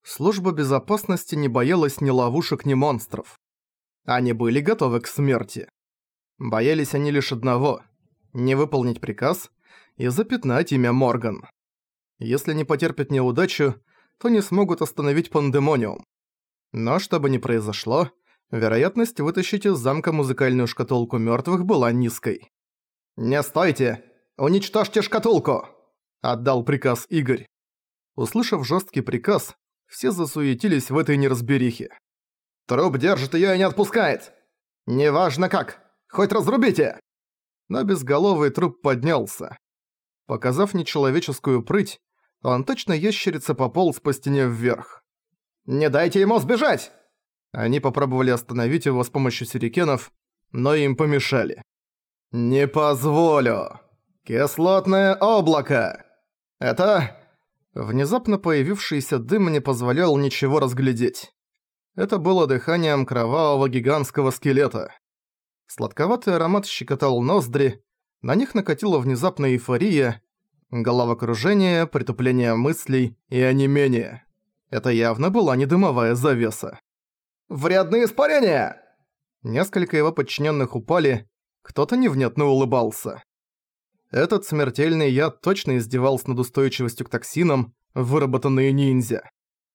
Служба безопасности не боялась ни ловушек, ни монстров. Они были готовы к смерти. Боялись они лишь одного – не выполнить приказ и запятнать имя Морган. Если не потерпят неудачу, то не смогут остановить пандемониум. Но что бы ни произошло, вероятность вытащить из замка музыкальную шкатулку мёртвых была низкой. «Не стойте! Уничтожьте шкатулку!» – отдал приказ Игорь. Услышав жесткий приказ, все засуетились в этой неразберихе. «Труп держит её и не отпускает! Неважно как! Хоть разрубите!» Но безголовый труп поднялся. Показав нечеловеческую прыть, он точно ящерица пополз по стене вверх. «Не дайте ему сбежать!» Они попробовали остановить его с помощью сюрикенов, но им помешали. «Не позволю! Кислотное облако! Это...» Внезапно появившийся дым не позволял ничего разглядеть. Это было дыханием кровавого гигантского скелета. Сладковатый аромат щекотал ноздри, на них накатила внезапная эйфория, головокружение, притупление мыслей и онемение. Это явно была не дымовая завеса. «Вредные испарения!» Несколько его подчиненных упали, кто-то невнятно улыбался. Этот смертельный яд точно издевался над устойчивостью к токсинам, выработанные ниндзя.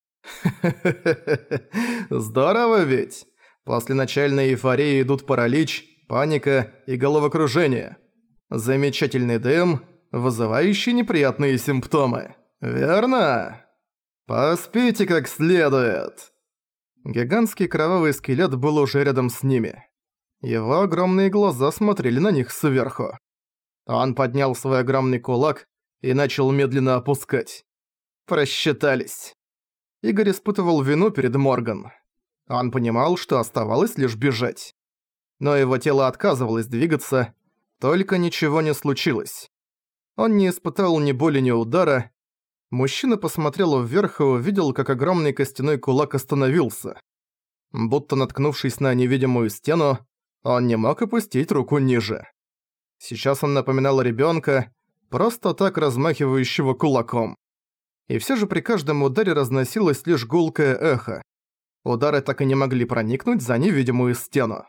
Здорово ведь! После начальной эйфории идут паралич, паника и головокружение. Замечательный дым, вызывающий неприятные симптомы. Верно? Поспите как следует. Гигантский кровавый скелет был уже рядом с ними. Его огромные глаза смотрели на них сверху. Он поднял свой огромный кулак и начал медленно опускать. Просчитались. Игорь испытывал вину перед Морган. Он понимал, что оставалось лишь бежать. Но его тело отказывалось двигаться, только ничего не случилось. Он не испытал ни боли, ни удара. Мужчина посмотрел вверх и увидел, как огромный костяной кулак остановился. Будто наткнувшись на невидимую стену, он не мог опустить руку ниже. Сейчас он напоминал ребёнка, просто так размахивающего кулаком. И всё же при каждом ударе разносилось лишь гулкое эхо. Удары так и не могли проникнуть за невидимую стену.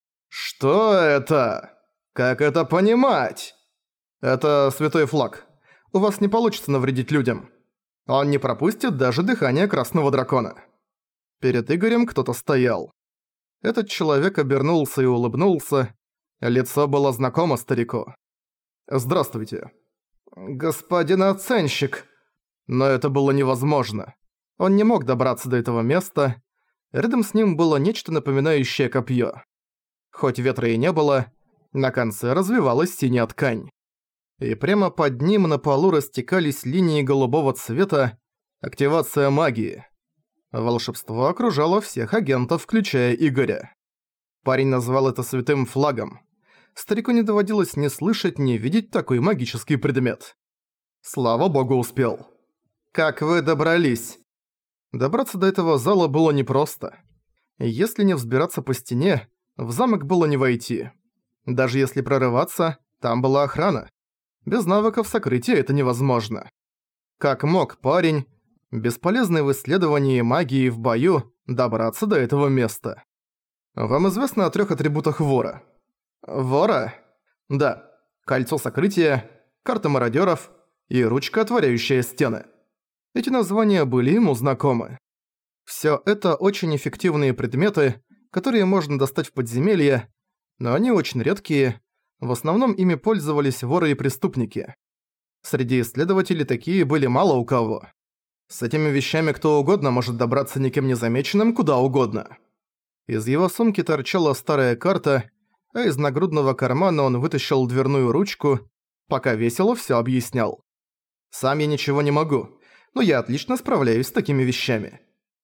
«Что это? Как это понимать?» «Это святой флаг. У вас не получится навредить людям. Он не пропустит даже дыхание красного дракона». Перед Игорем кто-то стоял. Этот человек обернулся и улыбнулся. Лицо было знакомо старику. «Здравствуйте». «Господин оценщик». Но это было невозможно. Он не мог добраться до этого места. Рядом с ним было нечто напоминающее копье. Хоть ветра и не было, на конце развивалась синяя ткань. И прямо под ним на полу растекались линии голубого цвета, активация магии. Волшебство окружало всех агентов, включая Игоря. Парень назвал это святым флагом. Старику не доводилось ни слышать, ни видеть такой магический предмет. Слава богу, успел. «Как вы добрались?» Добраться до этого зала было непросто. Если не взбираться по стене, в замок было не войти. Даже если прорываться, там была охрана. Без навыков сокрытия это невозможно. Как мог парень, бесполезный в исследовании магии в бою, добраться до этого места? Вам известно о 3 атрибутах вора? Вора? Да. Кольцо сокрытия, карта мародёров и ручка, отворяющая стены. Эти названия были ему знакомы. Всё это очень эффективные предметы, которые можно достать в подземелье, но они очень редкие, в основном ими пользовались воры и преступники. Среди исследователей такие были мало у кого. С этими вещами кто угодно может добраться никем незамеченным куда угодно. Из его сумки торчала старая карта, а из нагрудного кармана он вытащил дверную ручку, пока весело всё объяснял. «Сам я ничего не могу, но я отлично справляюсь с такими вещами».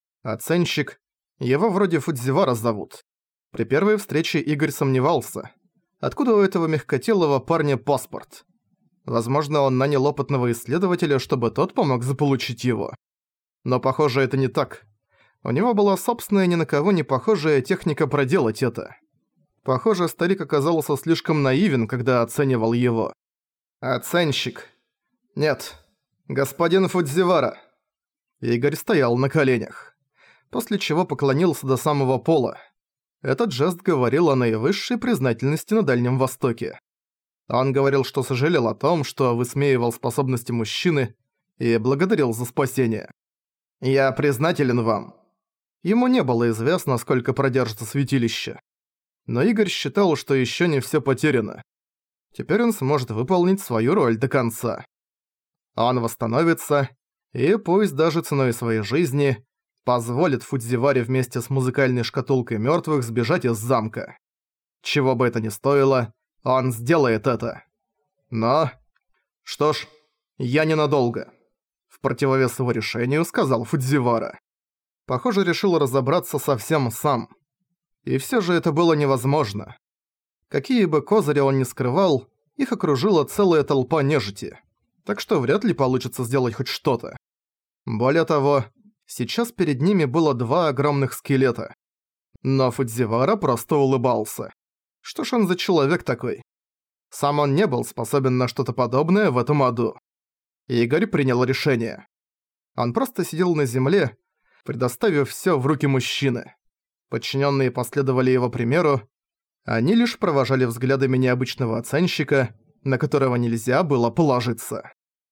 Оценщик. Его вроде Фудзивара зовут. При первой встрече Игорь сомневался. Откуда у этого мягкотелого парня паспорт? Возможно, он нанял опытного исследователя, чтобы тот помог заполучить его. Но похоже, это не так. У него была собственная ни на кого не похожая техника проделать это. Похоже, старик оказался слишком наивен, когда оценивал его. Оценщик. Нет. Господин Фудзивара. Игорь стоял на коленях, после чего поклонился до самого пола. Этот жест говорил о наивысшей признательности на Дальнем Востоке. Он говорил, что сожалел о том, что высмеивал способности мужчины, и благодарил за спасение. «Я признателен вам». Ему не было известно, сколько продержится святилище. Но Игорь считал, что ещё не всё потеряно. Теперь он сможет выполнить свою роль до конца. Он восстановится, и пусть даже ценой своей жизни позволит Фудзиваре вместе с музыкальной шкатулкой мёртвых сбежать из замка. Чего бы это ни стоило, он сделает это. Но... Что ж, я ненадолго. В противовес его решению сказал Фудзивара. Похоже, решил разобраться совсем сам. И всё же это было невозможно. Какие бы козыри он ни скрывал, их окружила целая толпа нежити. Так что вряд ли получится сделать хоть что-то. Более того, сейчас перед ними было 2 огромных скелета. Но Фудзивара просто улыбался. Что ж он за человек такой? Сам он не был способен на что-то подобное в этом аду. Игорь принял решение. Он просто сидел на земле, предоставив всё в руки мужчины. Подчинённые последовали его примеру, они лишь провожали взглядами необычного оценщика, на которого нельзя было положиться.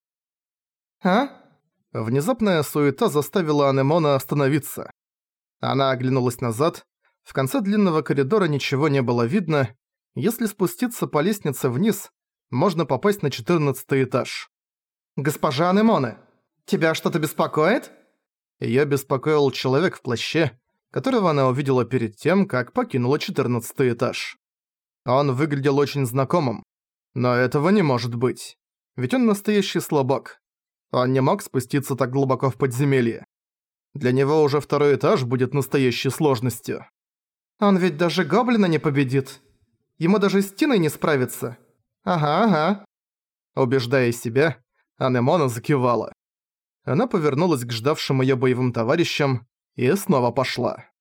«А?» Внезапная суета заставила Анемона остановиться. Она оглянулась назад. В конце длинного коридора ничего не было видно. Если спуститься по лестнице вниз, можно попасть на 14-й этаж. «Госпожа Анемона, тебя что-то беспокоит?» Её беспокоил человек в плаще, которого она увидела перед тем, как покинула 14-й этаж. Он выглядел очень знакомым. Но этого не может быть. Ведь он настоящий слабак. Он не мог спуститься так глубоко в подземелье. Для него уже 2-й этаж будет настоящей сложностью. Он ведь даже гоблина не победит. Ему даже с Тиной не справиться. Ага. Убеждая себя, Анемона закивала. Она повернулась к ждавшим её боевым товарищам и снова пошла.